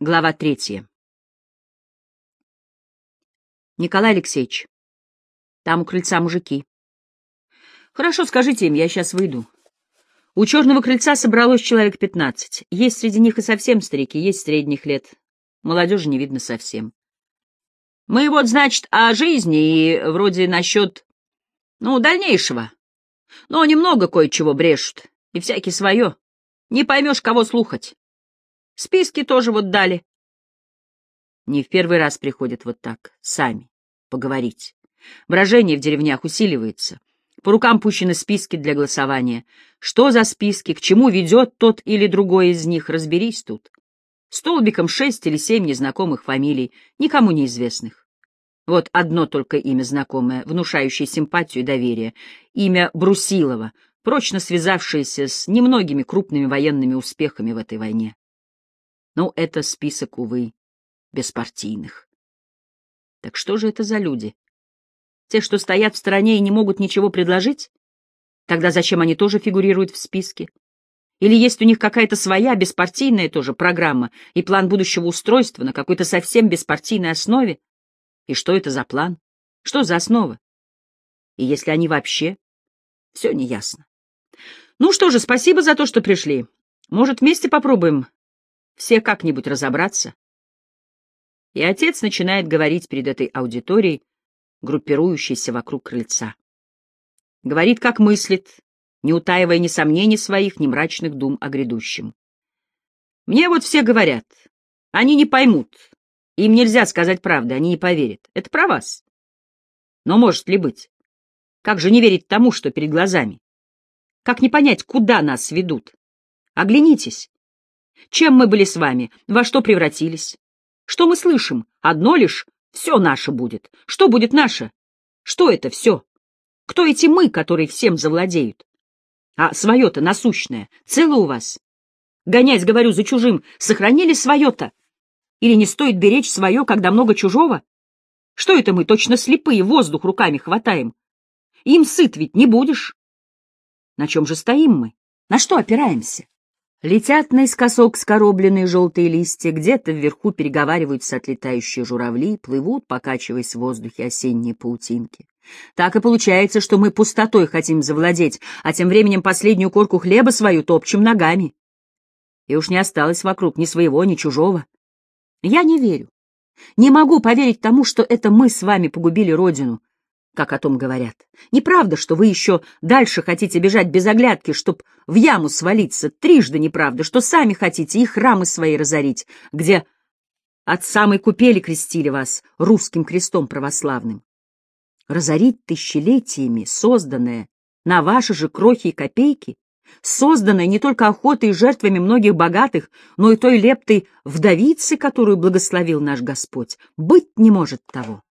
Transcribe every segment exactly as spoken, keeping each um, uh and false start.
Глава третья. Николай Алексеевич, там у крыльца мужики. Хорошо, скажите им, я сейчас выйду. У черного крыльца собралось человек пятнадцать. Есть среди них и совсем старики, есть средних лет. Молодежи не видно совсем. Мы вот, значит, о жизни и вроде насчет, ну, дальнейшего. Но немного кое-чего брешут, и всякий свое. Не поймешь, кого слухать. Списки тоже вот дали. Не в первый раз приходят вот так, сами, поговорить. Брожение в деревнях усиливается. По рукам пущены списки для голосования. Что за списки, к чему ведет тот или другой из них, разберись тут. Столбиком шесть или семь незнакомых фамилий, никому неизвестных. Вот одно только имя знакомое, внушающее симпатию и доверие. Имя Брусилова, прочно связавшееся с немногими крупными военными успехами в этой войне. Ну, это список, увы, беспартийных. Так что же это за люди? Те, что стоят в стороне и не могут ничего предложить? Тогда зачем они тоже фигурируют в списке? Или есть у них какая-то своя беспартийная тоже программа и план будущего устройства на какой-то совсем беспартийной основе? И что это за план? Что за основа? И если они вообще? Все неясно. Ну что же, спасибо за то, что пришли. Может, вместе попробуем все как-нибудь разобраться? И отец начинает говорить перед этой аудиторией, группирующейся вокруг крыльца. Говорит, как мыслит, не утаивая ни сомнений своих, ни мрачных дум о грядущем. Мне вот все говорят, они не поймут, им нельзя сказать правды, они не поверят. Это про вас. Но может ли быть? Как же не верить тому, что перед глазами? Как не понять, куда нас ведут? Оглянитесь. Чем мы были с вами? Во что превратились? Что мы слышим? Одно лишь все наше будет. Что будет наше? Что это все? Кто эти мы, которые всем завладеют? А свое-то насущное цело у вас? Гонясь, говорю, за чужим, сохранили свое-то? Или не стоит беречь свое, когда много чужого? Что это мы, точно слепые, воздух руками хватаем? Им сыт ведь не будешь. На чем же стоим мы? На что опираемся? Летят наискосок скоробленные желтые листья, где-то вверху переговариваются отлетающие журавли, плывут, покачиваясь в воздухе осенние паутинки. Так и получается, что мы пустотой хотим завладеть, а тем временем последнюю корку хлеба свою топчем ногами. И уж не осталось вокруг ни своего, ни чужого. Я не верю. Не могу поверить тому, что это мы с вами погубили Родину, как о том говорят. Неправда, что вы еще дальше хотите бежать без оглядки, чтоб в яму свалиться. Трижды неправда, что сами хотите и храмы свои разорить, где от самой купели крестили вас русским крестом православным. Разорить тысячелетиями созданное на ваши же крохи и копейки, созданное не только охотой и жертвами многих богатых, но и той лептой вдовицы, которую благословил наш Господь. Быть не может того.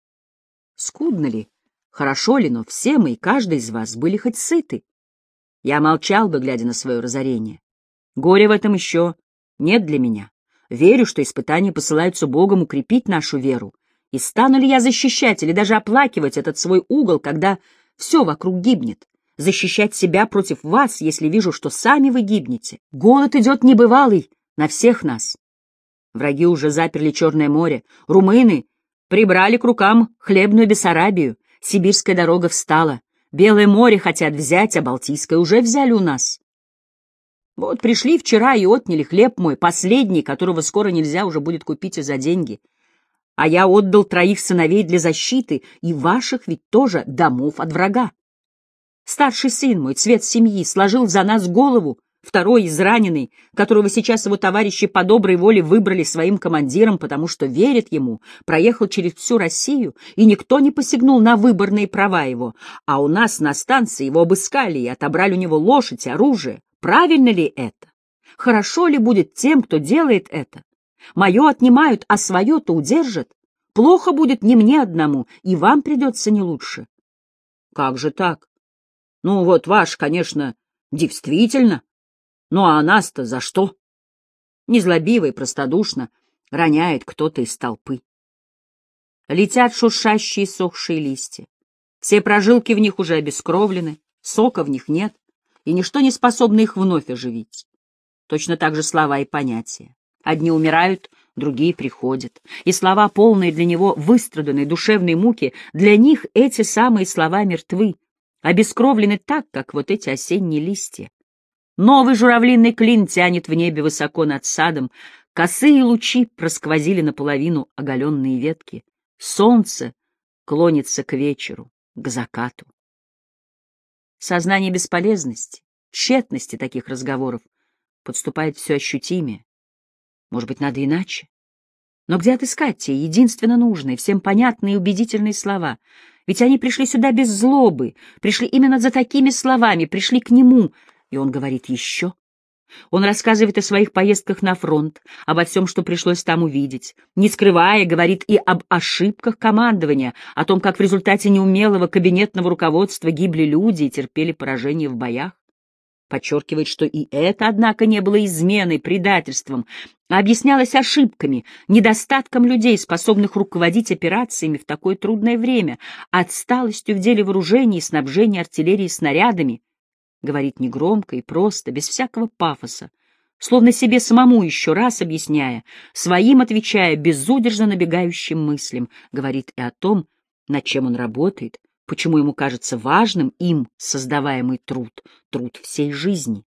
Скудно ли, хорошо ли, но все мы и каждый из вас были хоть сыты. Я молчал бы, глядя на свое разорение. Горя в этом еще нет для меня. Верю, что испытания посылаются Богом укрепить нашу веру. И стану ли я защищать или даже оплакивать этот свой угол, когда все вокруг гибнет? Защищать себя против вас, если вижу, что сами вы гибнете? Голод идет небывалый на всех нас. Враги уже заперли Черное море. Румыны прибрали к рукам хлебную Бессарабию, сибирская дорога встала, Белое море хотят взять, а Балтийское уже взяли у нас. Вот пришли вчера и отняли хлеб мой, последний, которого скоро нельзя уже будет купить и за деньги. А я отдал троих сыновей для защиты, и ваших ведь тоже домов от врага. Старший сын мой, цвет семьи, сложил за нас голову, второй израненный, которого сейчас его товарищи по доброй воле выбрали своим командиром, потому что верят ему, проехал через всю Россию, и никто не посягнул на выборные права его, а у нас на станции его обыскали и отобрали у него лошадь и оружие. Правильно ли это? Хорошо ли будет тем, кто делает это? Мое отнимают, а свое-то удержат. Плохо будет не мне одному, и вам придется не лучше. Как же так? Ну вот ваш, конечно, действительно. Ну а нас-то за что? Незлобиво и простодушно роняет кто-то из толпы. Летят шуршащие сохшие листья. Все прожилки в них уже обескровлены, сока в них нет, и ничто не способно их вновь оживить. Точно так же слова и понятия. Одни умирают, другие приходят. И слова, полные для него выстраданной душевной муки, для них эти самые слова мертвы, обескровлены так, как вот эти осенние листья. Новый журавлиный клин тянет в небе высоко над садом, косые лучи просквозили наполовину оголенные ветки. Солнце клонится к вечеру, к закату. Сознание бесполезности, тщетности таких разговоров подступает все ощутимее. Может быть, надо иначе? Но где отыскать те единственно нужные, всем понятные и убедительные слова? Ведь они пришли сюда без злобы, пришли именно за такими словами, пришли к нему, и он говорит еще. Он рассказывает о своих поездках на фронт, обо всем, что пришлось там увидеть, не скрывая, говорит и об ошибках командования, о том, как в результате неумелого кабинетного руководства гибли люди и терпели поражение в боях. Подчеркивает, что и это, однако, не было изменой, предательством, а объяснялось ошибками, недостатком людей, способных руководить операциями в такое трудное время, отсталостью в деле вооружения и снабжения артиллерии снарядами. Говорит негромко и просто, без всякого пафоса, словно себе самому еще раз объясняя, своим отвечая безудержно набегающим мыслям, говорит и о том, над чем он работает, почему ему кажется важным им создаваемый труд, труд всей жизни.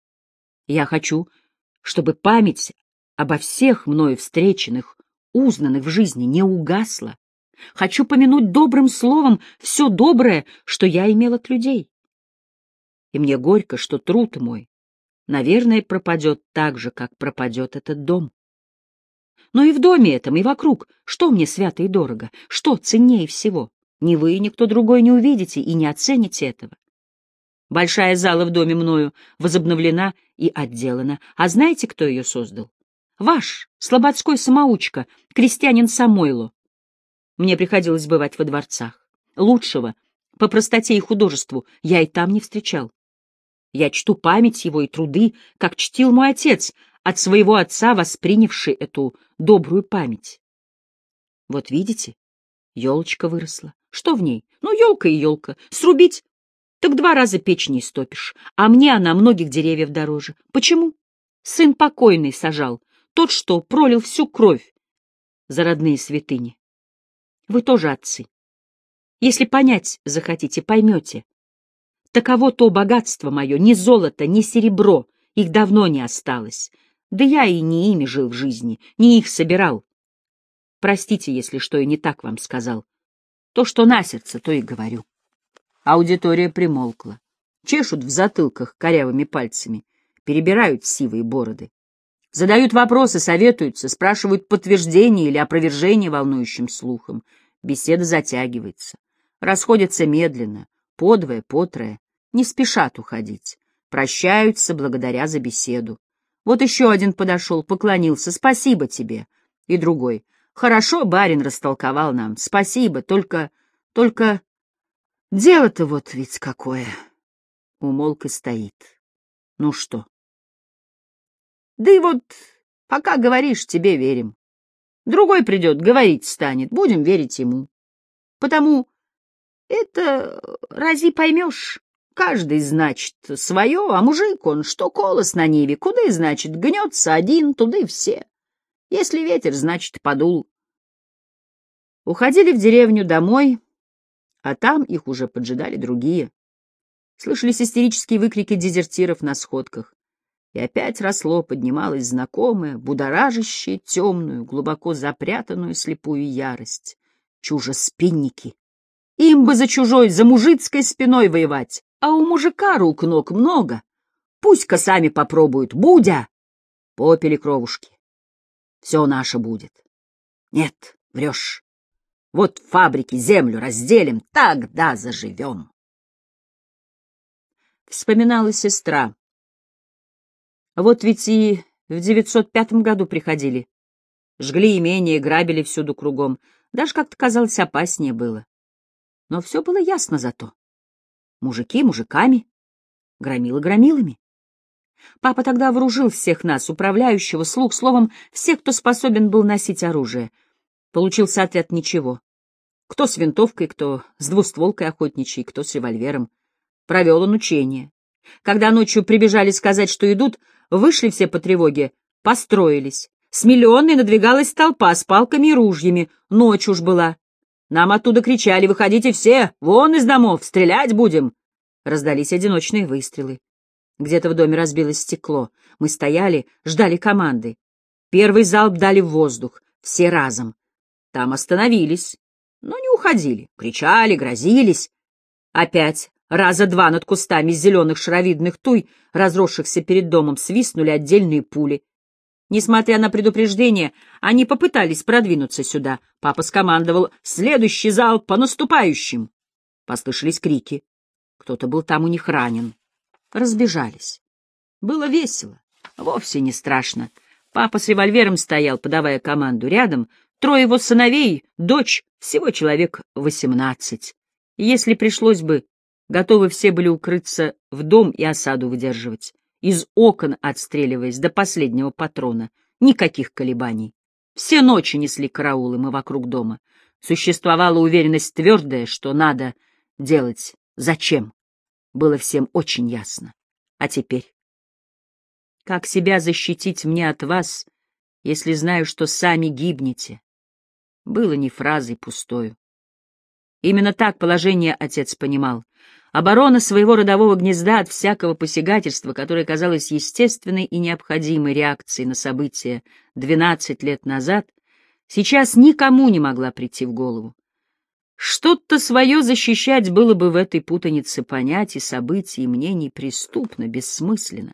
Я хочу, чтобы память обо всех мною встреченных, узнанных в жизни, не угасла. Хочу помянуть добрым словом все доброе, что я имел от людей. И мне горько, что труд мой, наверное, пропадет так же, как пропадет этот дом. Но и в доме этом, и вокруг, что мне свято и дорого, что ценнее всего? Ни вы, ни кто другой не увидите и не оцените этого. Большая зала в доме мною возобновлена и отделана. А знаете, кто ее создал? Ваш, слободской самоучка, крестьянин Самойло. Мне приходилось бывать во дворцах. Лучшего, по простоте и художеству, я и там не встречал. Я чту память его и труды, как чтил мой отец, от своего отца воспринявший эту добрую память. Вот видите, елочка выросла. Что в ней? Ну, елка и елка. Срубить, так два раза печь не истопишь. А мне она многих деревьев дороже. Почему? Сын покойный сажал, тот, что пролил всю кровь за родные святыни. Вы тоже отцы. Если понять захотите, поймете. Таково то богатство мое, ни золото, ни серебро, их давно не осталось. Да я и не ими жил в жизни, не их собирал. Простите, если что и не так вам сказал. То, что на сердце, то и говорю. Аудитория примолкла. Чешут в затылках корявыми пальцами, перебирают сивые бороды. Задают вопросы, советуются, спрашивают подтверждение или опровержение волнующим слухом. Беседа затягивается. Расходятся медленно, подвое, потрое, не спешат уходить. Прощаются благодаря за беседу. Вот еще один подошел, поклонился. Спасибо тебе. И другой. Хорошо барин растолковал нам. Спасибо, только... только... дело-то вот ведь какое. Умолк и стоит. Ну что? Да и вот, пока говоришь, тебе верим. Другой придет, говорить станет, будем верить ему. Потому это рази поймешь. Каждый, значит, свое, а мужик он, что колос на ниве, куда и, значит, гнется один, туда и все. Если ветер, значит, подул. Уходили в деревню домой, а там их уже поджидали другие. Слышались истерические выкрики дезертиров на сходках. И опять росло, поднималось знакомое, будоражащее, темную, глубоко запрятанную слепую ярость. Чужеспинники. Им бы за чужой, за мужицкой спиной воевать, а у мужика рук ног много. Пусть-ка сами попробуют. Будя! Попели кровушки. Все наше будет. Нет, врешь. Вот фабрики, землю разделим, тогда заживем. Вспоминала сестра. Вот ведь и в девятьсот пятом году приходили. Жгли имение, грабили всюду кругом. Даже как-то казалось опаснее было. Но все было ясно зато. Мужики мужиками, громилы громилами. Папа тогда вооружил всех нас, управляющего, слуг, словом, всех, кто способен был носить оружие. Получился отряд ничего. Кто с винтовкой, кто с двустволкой охотничьей, кто с револьвером. Провел он учение. Когда ночью прибежали сказать, что идут, вышли все по тревоге, построились. С Миллионной надвигалась толпа с палками и ружьями. Ночь уж была. Нам оттуда кричали: «Выходите все! Вон из домов! Стрелять будем!» Раздались одиночные выстрелы. Где-то в доме разбилось стекло. Мы стояли, ждали команды. Первый залп дали в воздух. Все разом. Там остановились, но не уходили. Кричали, грозились. Опять раза два над кустами зеленых шаровидных туй, разросшихся перед домом, свистнули отдельные пули. Несмотря на предупреждение, они попытались продвинуться сюда. Папа скомандовал: «Следующий залп по наступающим!» Послышались крики. Кто-то был там у них ранен. Разбежались. Было весело, вовсе не страшно. Папа с револьвером стоял, подавая команду. Рядом трое его сыновей, дочь, всего человек восемнадцать. И если пришлось бы, готовы все были укрыться в дом и осаду выдерживать, из окон отстреливаясь до последнего патрона. Никаких колебаний. Все ночи несли караулы мы вокруг дома. Существовала уверенность твердая, что надо делать. Зачем? Было всем очень ясно. А теперь? Как себя защитить мне от вас, если знаю, что сами гибнете? Было не фразой пустою. Именно так положение отец понимал. Оборона своего родового гнезда от всякого посягательства, которое казалось естественной и необходимой реакцией на события двенадцать лет назад, сейчас никому не могла прийти в голову. Что-то свое защищать было бы в этой путанице понятий, событий и мнений преступно, бессмысленно.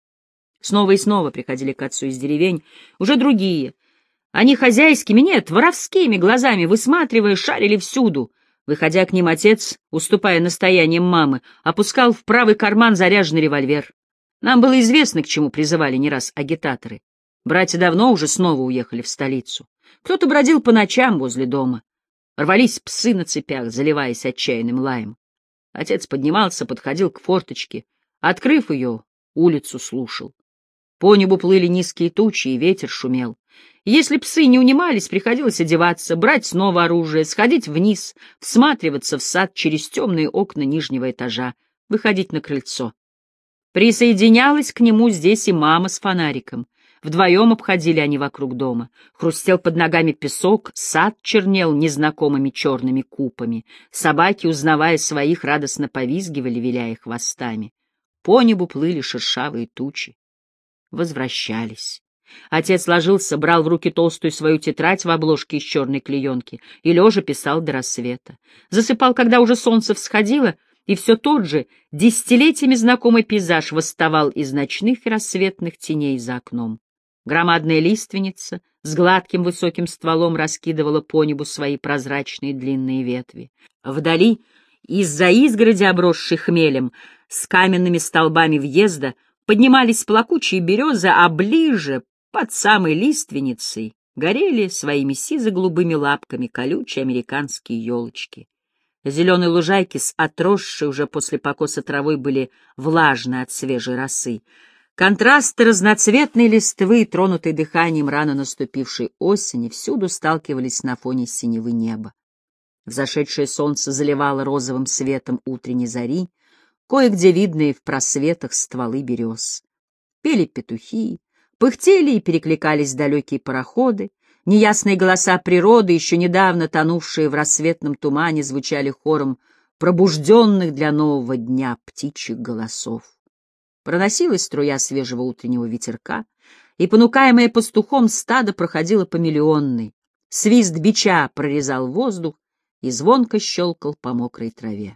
Снова и снова приходили к отцу из деревень уже другие. Они хозяйскими, нет, воровскими глазами, высматривая, шарили всюду. Выходя к ним, отец, уступая настояниям мамы, опускал в правый карман заряженный револьвер. Нам было известно, к чему призывали не раз агитаторы. Братья давно уже снова уехали в столицу. Кто-то бродил по ночам возле дома. Рвались псы на цепях, заливаясь отчаянным лаем. Отец поднимался, подходил к форточке, открыв ее, улицу слушал. По небу плыли низкие тучи, и ветер шумел. Если псы не унимались, приходилось одеваться, брать снова оружие, сходить вниз, всматриваться в сад через темные окна нижнего этажа, выходить на крыльцо. Присоединялась к нему здесь и мама с фонариком. Вдвоем обходили они вокруг дома. Хрустел под ногами песок, сад чернел незнакомыми черными купами. Собаки, узнавая своих, радостно повизгивали, виляя хвостами. По небу плыли шершавые тучи. Возвращались. Отец ложился, брал в руки толстую свою тетрадь в обложке из черной клеенки и лежа писал до рассвета. Засыпал, когда уже солнце всходило, и все тот же, десятилетиями знакомый пейзаж восставал из ночных и рассветных теней за окном. Громадная лиственница с гладким высоким стволом раскидывала по небу свои прозрачные длинные ветви. Вдали, из-за изгороди, обросшей хмелем, с каменными столбами въезда, поднимались плакучие березы, а ближе, под самой лиственницей, горели своими сизо-голубыми лапками колючие американские елочки. Зеленые лужайки с отросшей уже после покоса травой были влажны от свежей росы. Контрасты разноцветной листвы, тронутой дыханием рано наступившей осени, всюду сталкивались на фоне синевы неба. Взошедшее солнце заливало розовым светом утренней зари, кое-где видные в просветах стволы берез. Пели петухи, пыхтели и перекликались далекие пароходы, неясные голоса природы, еще недавно тонувшие в рассветном тумане, звучали хором пробужденных для нового дня птичьих голосов. Проносилась струя свежего утреннего ветерка, и, понукаемое пастухом, стадо проходило по миллионной. Свист бича прорезал воздух и звонко щелкал по мокрой траве.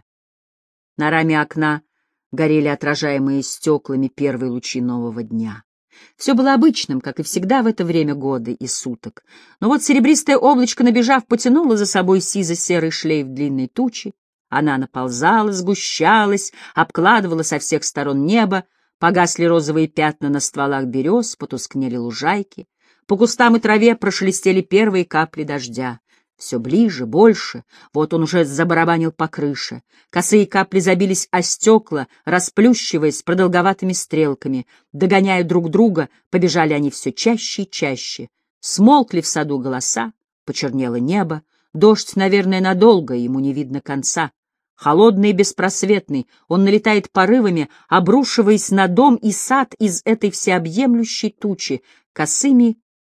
На раме окна горели отражаемые стеклами первые лучи нового дня. Все было обычным, как и всегда в это время года и суток. Но вот серебристое облачко, набежав, потянуло за собой сизо-серый шлейф длинной тучи. Она наползала, сгущалась, обкладывала со всех сторон небо, погасли розовые пятна на стволах берез, потускнели лужайки. По кустам и траве прошелестели первые капли дождя. Все ближе, больше, вот он уже забарабанил по крыше. Косые капли забились о стекла, расплющиваясь продолговатыми стрелками. Догоняя друг друга, побежали они все чаще и чаще. Смолкли в саду голоса, почернело небо. Дождь, наверное, надолго, ему не видно конца. Холодный и беспросветный, он налетает порывами, обрушиваясь на дом и сад из этой всеобъемлющей тучи, косыми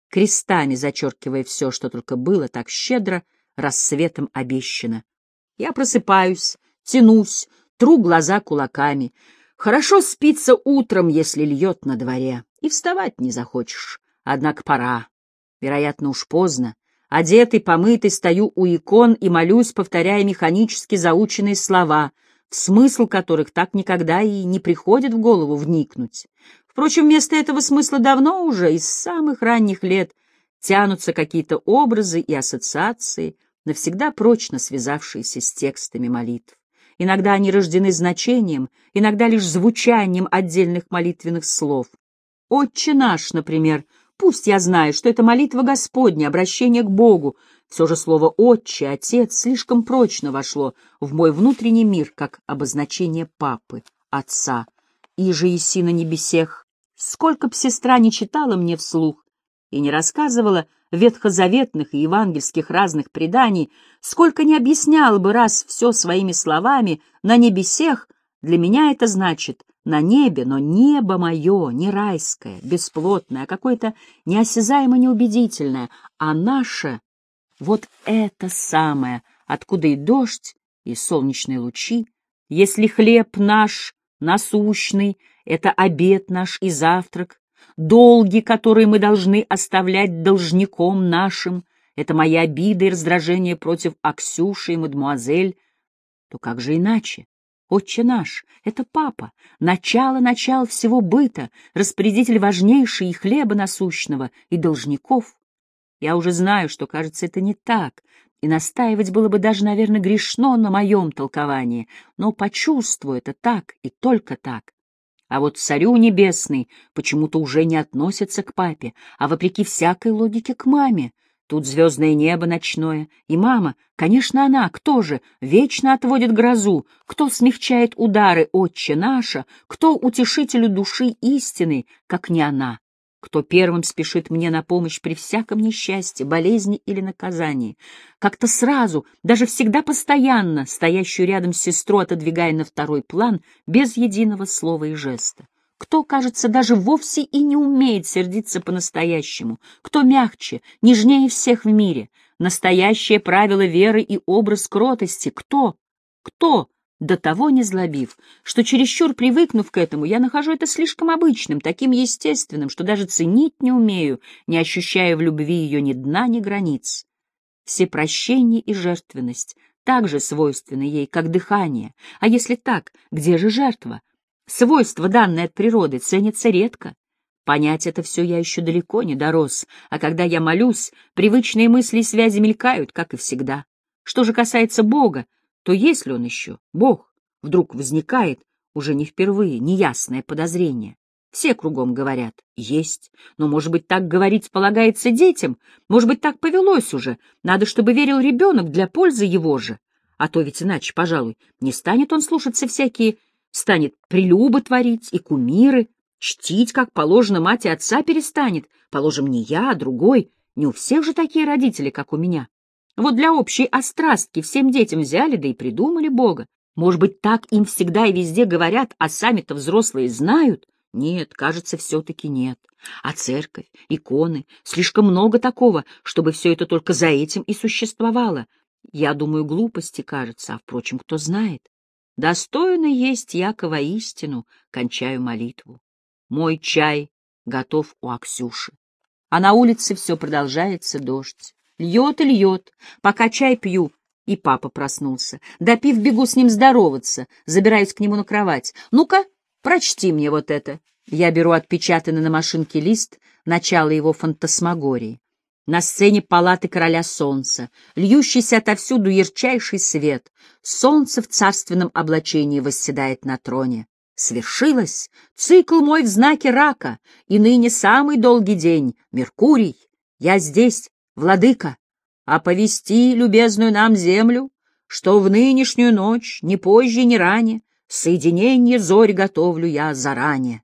крестами зачеркивая все, что только было так щедро рассветом обещано. Я просыпаюсь, тянусь, тру глаза кулаками. Хорошо спится утром, если льет на дворе, и вставать не захочешь. Однако пора. Вероятно, уж поздно. Одетый, помытый, стою у икон и молюсь, повторяя механически заученные слова, в смысл которых так никогда и не приходит в голову вникнуть. Впрочем, вместо этого смысла давно уже, из самых ранних лет, тянутся какие-то образы и ассоциации, навсегда прочно связавшиеся с текстами молитв. Иногда они рождены значением, иногда лишь звучанием отдельных молитвенных слов. «Отче наш», например, пусть я знаю, что это молитва Господня, обращение к Богу, все же слово «отче», «отец» слишком прочно вошло в мой внутренний мир, как обозначение папы, отца. «Иже еси на небесех», сколько б сестра не читала мне вслух и не рассказывала ветхозаветных и евангельских разных преданий, сколько не объясняла бы раз все своими словами, на небесех, для меня это значит на небе, но небо мое не райское, бесплотное, а какое-то неосязаемо неубедительное, а наше — вот это самое, откуда и дождь, и солнечные лучи. Если хлеб наш насущный — это обед наш и завтрак, долги, которые мы должны оставлять должником нашим, это мои обиды и раздражения против Аксюши и мадемуазель, то как же иначе? Отче наш — это папа, начало-начал всего быта, распорядитель важнейший и хлеба насущного, и должников. Я уже знаю, что, кажется, это не так, и настаивать было бы даже, наверное, грешно на моем толковании, но почувствую это так и только так. А вот Царю Небесный почему-то уже не относится к папе, а вопреки всякой логике к маме. Тут звездное небо ночное, и мама, конечно, она, кто же, вечно отводит грозу, кто смягчает удары Отче наша, кто утешителю души истины, как не она, кто первым спешит мне на помощь при всяком несчастье, болезни или наказании, как-то сразу, даже всегда постоянно, стоящую рядом с сестру отодвигая на второй план, без единого слова и жеста. Кто, кажется, даже вовсе и не умеет сердиться по-настоящему, кто мягче, нежнее всех в мире, настоящее правило веры и образ кротости, кто, кто, до того не злобив, что, чересчур привыкнув к этому, я нахожу это слишком обычным, таким естественным, что даже ценить не умею, не ощущая в любви ее ни дна, ни границ. Всепрощение и жертвенность также свойственны ей, как дыхание, а если так, где же жертва? Свойства, данные от природы, ценятся редко. Понять это все я еще далеко не дорос, а когда я молюсь, привычные мысли и связи мелькают, как и всегда. Что же касается Бога, то есть ли он еще, Бог, вдруг возникает, уже не впервые, неясное подозрение. Все кругом говорят «есть», но, может быть, так говорить полагается детям, может быть, так повелось уже, надо, чтобы верил ребенок для пользы его же, а то ведь иначе, пожалуй, не станет он слушаться всякие, станет прелюбы творить и кумиры, чтить, как положено, мать и отца перестанет, положим, не я, а другой, не у всех же такие родители, как у меня. Вот для общей острастки всем детям взяли, да и придумали Бога. Может быть, так им всегда и везде говорят, а сами-то взрослые знают? Нет, кажется, все-таки нет. А церковь, иконы, слишком много такого, чтобы все это только за этим и существовало. Я думаю, глупости, кажется, а, впрочем, кто знает. Достойно есть Якова истину, кончаю молитву. Мой чай готов у Аксюши. А на улице все продолжается дождь. Льет и льет, пока чай пью, и папа проснулся. Допив, бегу с ним здороваться, забираюсь к нему на кровать. Ну-ка, прочти мне вот это. Я беру отпечатанный на машинке лист, начало его фантасмагории. На сцене палаты короля солнца, льющийся отовсюду ярчайший свет. Солнце в царственном облачении восседает на троне. Свершилось! Цикл мой в знаке рака, и ныне самый долгий день. Меркурий, я здесь, владыка. Оповести любезную нам землю, что в нынешнюю ночь, ни позже, ни ранее, соединение зорь готовлю я заранее.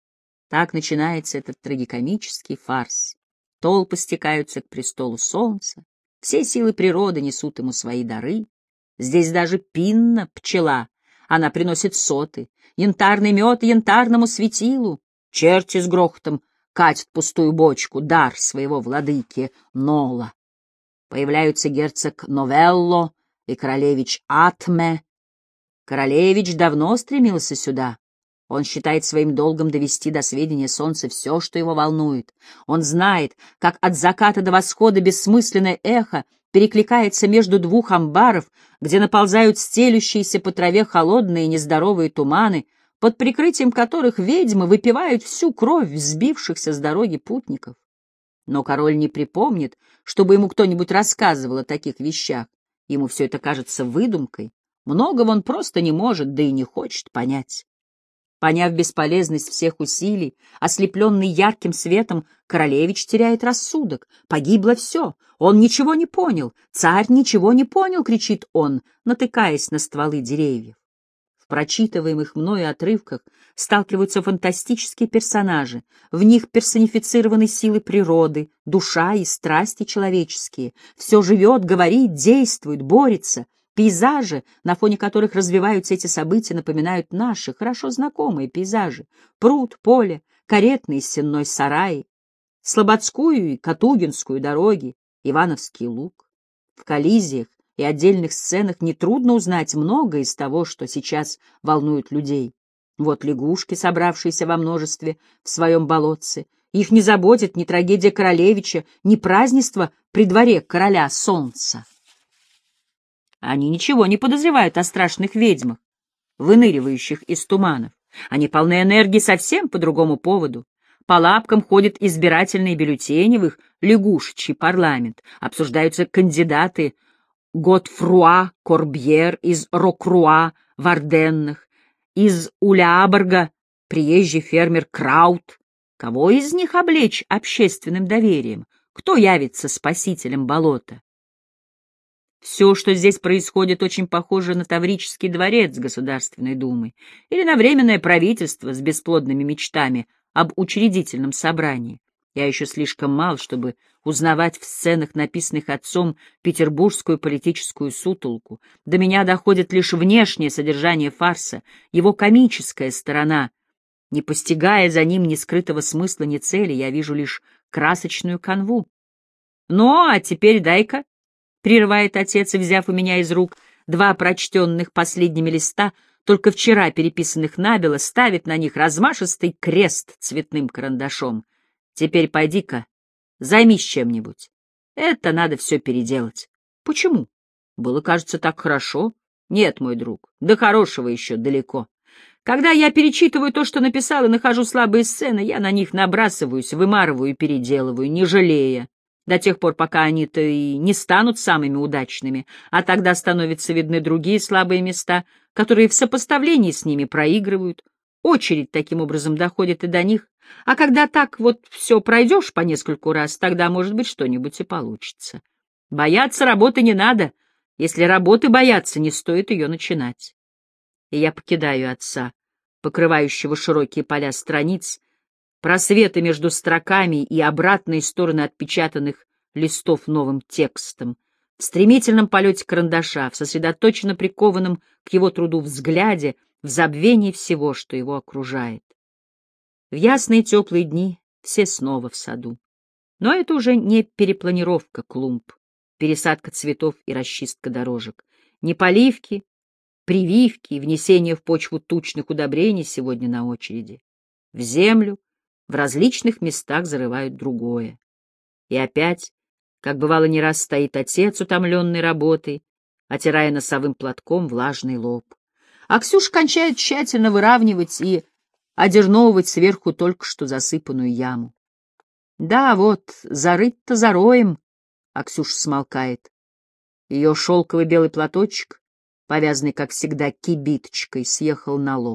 Так начинается этот трагикомический фарс. Толпы стекаются к престолу солнца, все силы природы несут ему свои дары. Здесь даже Пинна, пчела, она приносит соты, янтарный мед янтарному светилу. Черти с грохотом катит пустую бочку, дар своего владыки Нола. Появляются герцог Новелло и королевич Атме. Королевич давно стремился сюда. Он считает своим долгом довести до сведения солнца все, что его волнует. Он знает, как от заката до восхода бессмысленное эхо перекликается между двух амбаров, где наползают стелющиеся по траве холодные нездоровые туманы, под прикрытием которых ведьмы выпивают всю кровь взбившихся с дороги путников. Но король не припомнит, чтобы ему кто-нибудь рассказывал о таких вещах. Ему все это кажется выдумкой. Многого он просто не может, да и не хочет понять. Поняв бесполезность всех усилий, ослепленный ярким светом, королевич теряет рассудок. Погибло все. Он ничего не понял. Царь ничего не понял, кричит он, натыкаясь на стволы деревьев. В прочитываемых мною отрывках сталкиваются фантастические персонажи. В них персонифицированы силы природы, душа и страсти человеческие. Все живет, говорит, действует, борется. Пейзажи, на фоне которых развиваются эти события, напоминают наши, хорошо знакомые пейзажи. Пруд, поле, каретные сенной сараи, Слободскую и Катугинскую дороги, Ивановский луг. В коллизиях и отдельных сценах нетрудно узнать многое из того, что сейчас волнует людей. Вот лягушки, собравшиеся во множестве в своем болотце. Их не заботит ни трагедия королевича, ни празднество при дворе короля солнца. Они ничего не подозревают о страшных ведьмах, выныривающих из туманов. Они полны энергии совсем по другому поводу. По лапкам ходят избирательные бюллетени в их лягушечий парламент. Обсуждаются кандидаты Готфруа Корбьер из Рокруа в Арденнах, из Уляборга приезжий фермер Краут. Кого из них облечь общественным доверием? Кто явится спасителем болота? Все, что здесь происходит, очень похоже на Таврический дворец Государственной Думы или на Временное правительство с бесплодными мечтами об учредительном собрании. Я еще слишком мал, чтобы узнавать в сценах, написанных отцом, петербургскую политическую сутолку. До меня доходит лишь внешнее содержание фарса, его комическая сторона. Не постигая за ним ни скрытого смысла, ни цели, я вижу лишь красочную канву. Ну, а теперь дай-ка, — прерывает отец, взяв у меня из рук два прочтенных последними листа, только вчера переписанных набело, ставит на них размашистый крест цветным карандашом. Теперь пойди-ка, займись чем-нибудь. Это надо все переделать. Почему? Было, кажется, так хорошо. Нет, мой друг, до хорошего еще далеко. Когда я перечитываю то, что написал, и нахожу слабые сцены, я на них набрасываюсь, вымарываю и переделываю, не жалея. До тех пор, пока они-то и не станут самыми удачными, а тогда становятся видны другие слабые места, которые в сопоставлении с ними проигрывают. Очередь таким образом доходит и до них, а когда так вот все пройдешь по нескольку раз, тогда, может быть, что-нибудь и получится. Бояться работы не надо, если работы бояться, не стоит ее начинать. И я покидаю отца, покрывающего широкие поля страниц, просветы между строками и обратные стороны отпечатанных листов новым текстом, в стремительном полете карандаша, в сосредоточенно прикованном к его труду взгляде, в забвении всего, что его окружает. В ясные теплые дни все снова в саду. Но это уже не перепланировка клумб, пересадка цветов и расчистка дорожек, не поливки, прививки и внесение в почву тучных удобрений сегодня на очереди. В землю в различных местах зарывают другое. И опять, как бывало не раз, стоит отец, утомленный работой, отирая носовым платком влажный лоб. А Ксюша кончает тщательно выравнивать и одерновывать сверху только что засыпанную яму. Да, вот, зарыть-то зароем, а Ксюша смолкает. Ее шелковый белый платочек, повязанный, как всегда, кибиточкой, съехал на лоб.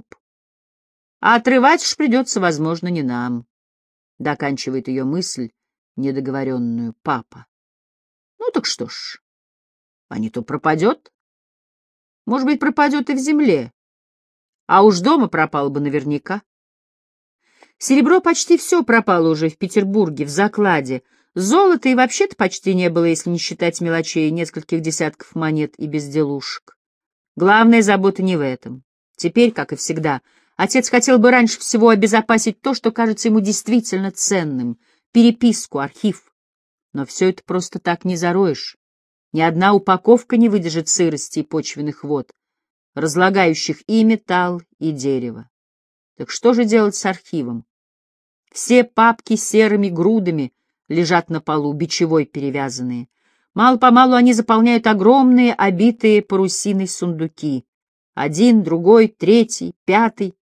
А отрывать уж придется, возможно, не нам, — доканчивает ее мысль, недоговоренную папа. Ну так что ж, а не то пропадет. Может быть, пропадет и в земле, а уж дома пропало бы наверняка. Серебро почти все пропало уже в Петербурге, в закладе. Золота и вообще-то почти не было, если не считать мелочей, нескольких десятков монет и безделушек. Главная забота не в этом. Теперь, как и всегда, Отец хотел бы раньше всего обезопасить то, что кажется ему действительно ценным — переписку, архив. Но все это просто так не зароешь. Ни одна упаковка не выдержит сырости и почвенных вод, разлагающих и металл, и дерево. Так что же делать с архивом? Все папки серыми грудами лежат на полу, бичевой перевязанные. Мало-помалу они заполняют огромные, обитые парусиной сундуки. Один, другой, третий, пятый.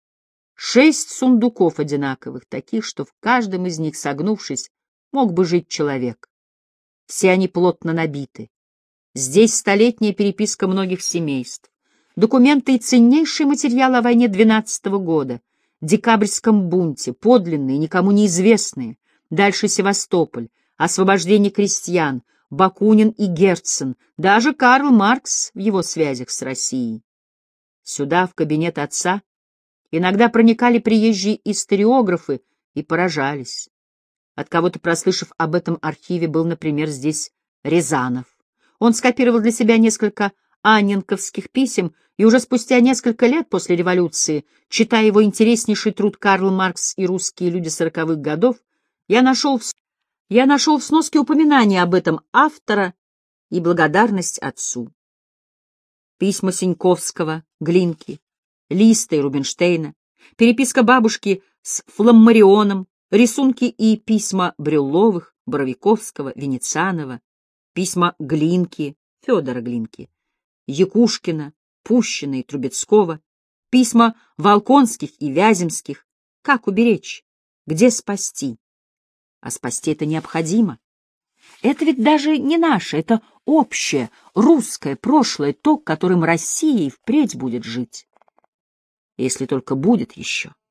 Шесть сундуков одинаковых, таких, что в каждом из них, согнувшись, мог бы жить человек. Все они плотно набиты. Здесь столетняя переписка многих семейств, документы и ценнейший материал о войне двенадцатого года, декабрьском бунте, подлинные, никому неизвестные, дальше Севастополь, освобождение крестьян, Бакунин и Герцен, даже Карл Маркс в его связях с Россией. Сюда, в кабинет отца, иногда проникали приезжие историографы и поражались. От кого-то, прослышав об этом архиве, был, например, здесь Рязанов. Он скопировал для себя несколько анненковских писем, и уже спустя несколько лет после революции, читая его интереснейший труд «Карл Маркс и русские люди сороковых годов», я нашел в, я нашел в сноске упоминание об этом автора и благодарность отцу. Письма Синьковского, Глинки, Листа и Рубинштейна, переписка бабушки с Фламмарионом, рисунки и письма Брюлловых, Боровиковского, Венецианова, письма Глинки, Федора Глинки, Якушкина, Пущина и Трубецкого, письма Волконских и Вяземских. Как уберечь? Где спасти? А спасти это необходимо. Это ведь даже не наше, это общее, русское прошлое, то, которым Россия и впредь будет жить. Если только будет еще.